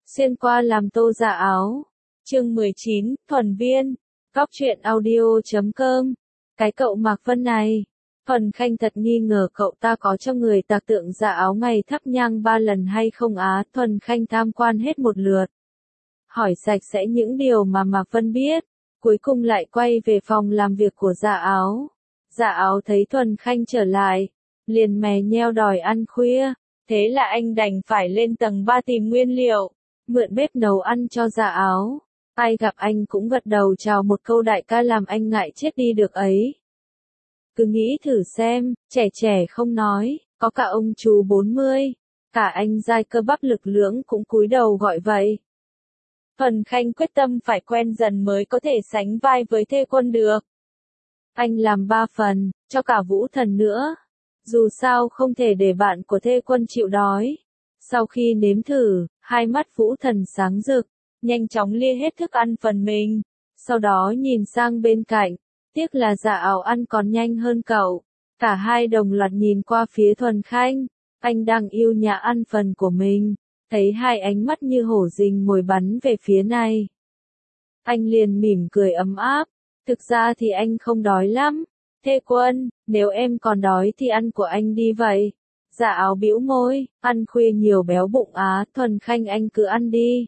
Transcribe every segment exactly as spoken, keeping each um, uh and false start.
Xuyên qua làm tô dạ áo. Chương mười chín, Thuần Viên. Góc truyện audio chấm com. Cái cậu Mạc Vân này. Thuần Khanh thật nghi ngờ cậu ta có cho người tạc tượng dạ áo ngày thắp nhang ba lần hay không á. Thuần Khanh tham quan hết một lượt. Hỏi sạch sẽ những điều mà Mạc Vân biết. Cuối cùng lại quay về phòng làm việc của dạ áo. Dạ áo thấy Thuần Khanh trở lại. Liền mè nheo đòi ăn khuya. Thế là anh đành phải lên tầng ba tìm nguyên liệu. Mượn bếp nấu ăn cho dạ áo. Ai gặp anh cũng gật đầu chào một câu đại ca làm anh ngại chết đi được ấy. Cứ nghĩ thử xem, trẻ trẻ không nói, có cả ông chú bốn mươi, cả anh giai cơ bắp lực lưỡng cũng cúi đầu gọi vậy. Thuần Khanh quyết tâm phải quen dần mới có thể sánh vai với Thê Quân được. Anh làm ba phần, cho cả Vũ Thần nữa. Dù sao không thể để bạn của Thê Quân chịu đói. Sau khi nếm thử, hai mắt Vũ Thần sáng rực, nhanh chóng lia hết thức ăn phần mình, sau đó nhìn sang bên cạnh, tiếc là dạ áo ăn còn nhanh hơn cậu. Cả hai đồng loạt nhìn qua phía Thuần Khanh, anh đang yêu nhã ăn phần của mình, thấy hai ánh mắt như hổ rình mồi bắn về phía này. Anh liền mỉm cười ấm áp, thực ra thì anh không đói lắm, Thê Quân, nếu em còn đói thì ăn của anh đi vậy. Dạ áo bĩu môi, ăn khuya nhiều béo bụng á. Thuần Khanh anh cứ ăn đi.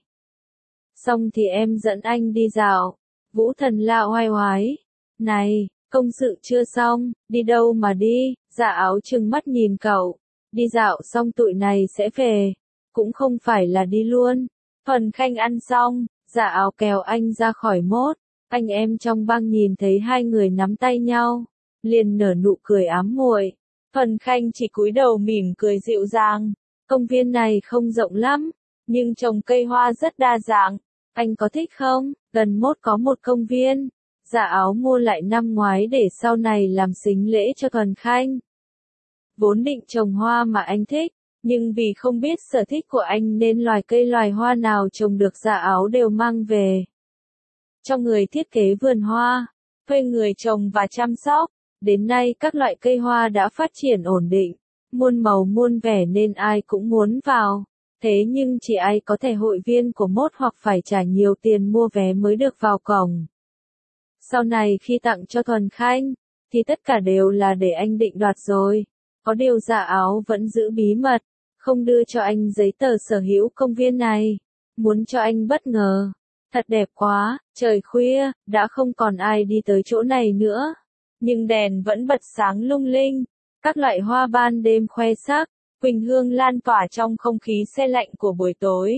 Xong thì em dẫn anh đi dạo. Vũ Thần la oai oái. Này, công sự chưa xong, đi đâu mà đi? Dạ áo trừng mắt nhìn cậu. Đi dạo xong tụi này sẽ về. Cũng không phải là đi luôn. Thuần Khanh ăn xong, dạ áo kéo anh ra khỏi mốt. Anh em trong băng nhìn thấy hai người nắm tay nhau, liền nở nụ cười ám muội. Thuần Khanh chỉ cúi đầu mỉm cười dịu dàng. Công viên này không rộng lắm, nhưng trồng cây hoa rất đa dạng. Anh có thích không? Gần mốt có một công viên. Dạ áo mua lại năm ngoái để sau này làm sính lễ cho Thuần Khanh. Vốn định trồng hoa mà anh thích, nhưng vì không biết sở thích của anh nên loài cây loài hoa nào trồng được dạ áo đều mang về. Cho người thiết kế vườn hoa, thuê người trồng và chăm sóc. Đến nay các loại cây hoa đã phát triển ổn định, muôn màu muôn vẻ nên ai cũng muốn vào. Thế nhưng chỉ ai có thể hội viên của mốt hoặc phải trả nhiều tiền mua vé mới được vào cổng. Sau này khi tặng cho Thuần Khanh, thì tất cả đều là để anh định đoạt rồi. Có điều dạ áo vẫn giữ bí mật, không đưa cho anh giấy tờ sở hữu công viên này. Muốn cho anh bất ngờ. Thật đẹp quá, trời khuya, đã không còn ai đi tới chỗ này nữa. Nhưng đèn vẫn bật sáng lung linh, các loại hoa ban đêm khoe sắc, quỳnh hương lan tỏa trong không khí se lạnh của buổi tối.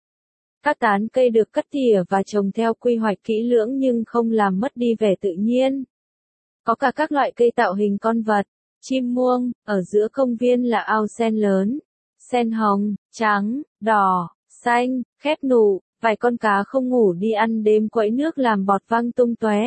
Các tán cây được cắt tỉa và trồng theo quy hoạch kỹ lưỡng nhưng không làm mất đi vẻ tự nhiên. Có cả các loại cây tạo hình con vật, chim muông, ở giữa công viên là ao sen lớn, sen hồng, trắng, đỏ, xanh, khép nụ, vài con cá không ngủ đi ăn đêm quẫy nước làm bọt văng tung tóe.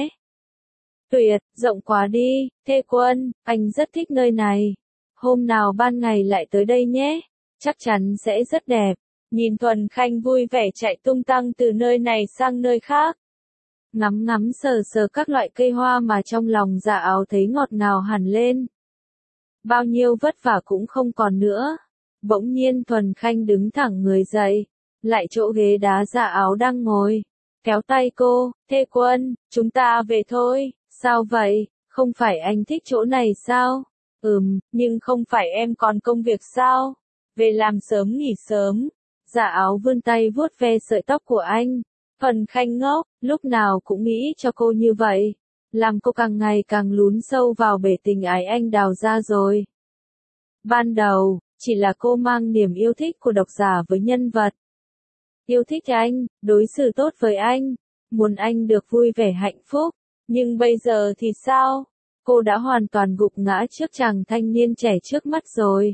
Tuyệt, rộng quá đi, Thê Quân, anh rất thích nơi này. Hôm nào ban ngày lại tới đây nhé, chắc chắn sẽ rất đẹp. Nhìn Thuần Khanh vui vẻ chạy tung tăng từ nơi này sang nơi khác. Ngắm ngắm sờ sờ các loại cây hoa mà trong lòng dạ áo thấy ngọt ngào hẳn lên. Bao nhiêu vất vả cũng không còn nữa. Bỗng nhiên Thuần Khanh đứng thẳng người dậy, lại chỗ ghế đá dạ áo đang ngồi. Kéo tay cô, Thê Quân, chúng ta về thôi. Sao vậy, không phải anh thích chỗ này sao? Ừm, nhưng không phải em còn công việc sao? Về làm sớm nghỉ sớm. Dạ áo vươn tay vuốt ve sợi tóc của anh. Thuần Khanh ngốc, lúc nào cũng nghĩ cho cô như vậy. Làm cô càng ngày càng lún sâu vào bể tình ái anh đào ra rồi. Ban đầu, chỉ là cô mang niềm yêu thích của độc giả với nhân vật. Yêu thích anh, đối xử tốt với anh, muốn anh được vui vẻ hạnh phúc. Nhưng bây giờ thì sao? Cô đã hoàn toàn gục ngã trước chàng thanh niên trẻ trước mắt rồi.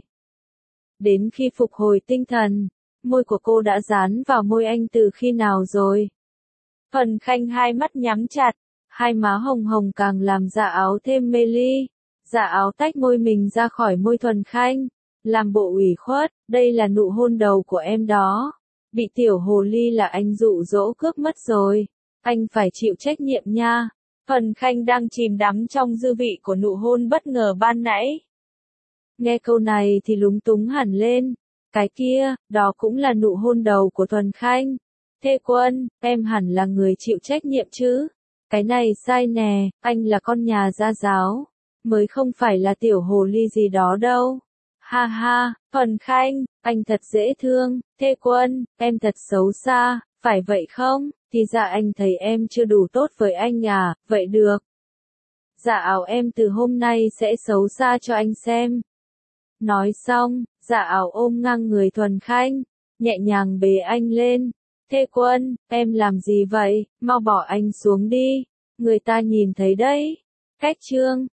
Đến khi phục hồi tinh thần, môi của cô đã dán vào môi anh từ khi nào rồi? Thuần Khanh hai mắt nhắm chặt, hai má hồng hồng càng làm dạ áo thêm mê ly. Dạ áo tách môi mình ra khỏi môi Thuần Khanh, làm bộ ủy khuất, đây là nụ hôn đầu của em đó. Bị tiểu hồ ly là anh dụ dỗ cướp mất rồi. Anh phải chịu trách nhiệm nha. Thuần Khanh đang chìm đắm trong dư vị của nụ hôn bất ngờ ban nãy. Nghe câu này thì lúng túng hẳn lên. Cái kia, đó cũng là nụ hôn đầu của Thuần Khanh. Thê Quân, em hẳn là người chịu trách nhiệm chứ. Cái này sai nè, anh là con nhà gia giáo, mới không phải là tiểu hồ ly gì đó đâu. Ha ha, Thuần Khanh, anh thật dễ thương. Thê Quân, em thật xấu xa, phải vậy không? Thì dạ anh thấy em chưa đủ tốt với anh à, vậy được. Dạ ảo em từ hôm nay sẽ xấu xa cho anh xem. Nói xong, dạ ảo ôm ngang người Thuần Khanh, nhẹ nhàng bế anh lên. Thê Quân, em làm gì vậy, mau bỏ anh xuống đi, người ta nhìn thấy đấy. Cách chương